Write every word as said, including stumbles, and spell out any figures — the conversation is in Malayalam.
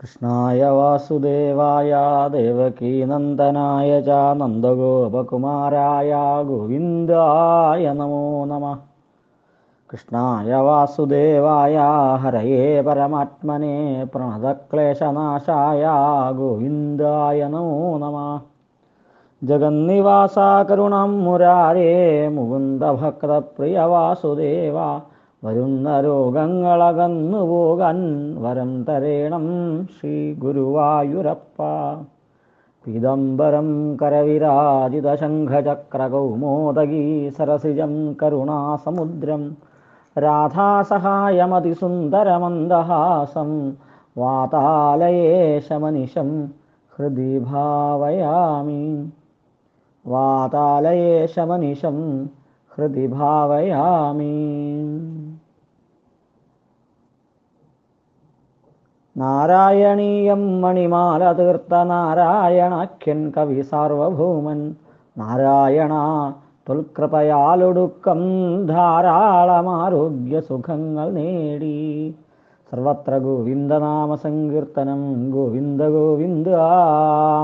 കൃഷ്ണായ വാസുദേവായ ദേവകീനന്ദനായ ച നന്ദഗോപകുമാരായ ഗോവിന്ദായ നമോ നമഃ. കൃഷ്ണായ വാസുദേവായ ഹരയേ പരമാത്മനെ പ്രണതക്ലേശനാശായ ഗോവിന്ദായ നമോ നമഃ. ജഗന്നിവാസ കരുണം മുരാരേ മുകുന്ദ ഭക്തപ്രിയ വാസുദേവ, വരുന്ന രോഗങ്ങളകന്നു പോകാൻ വരം തരേണം ശ്രീ ഗുരുവായൂരപ്പ. പീതംബരം കരവിരാജിത ശംഖചക്രകൗമോദഗീ സരസിജം കരുണാസമുദ്രം, രാധാസഹായമതിസുന്ദരമന്ദഹാസം വാതാലയേശമനിശം ഹൃദി ഭാവയാമി. വാതാലയേശമനിശം ഹൃദി ഭാവയാമി. നാരായണീയം മണിമാല തീർത്ത നാരായണാഖ്യൻ കവി സാർവഭൗമൻ, നാരായണ തൊൽകൃപയാലൊടുക്കം ധാരാളമാരോഗ്യ സുഖങ്ങൾ നേടി. സർവത്ര ഗോവിന്ദനാമ സങ്കീർത്തനം, ഗോവിന്ദ ഗോവിന്ദ.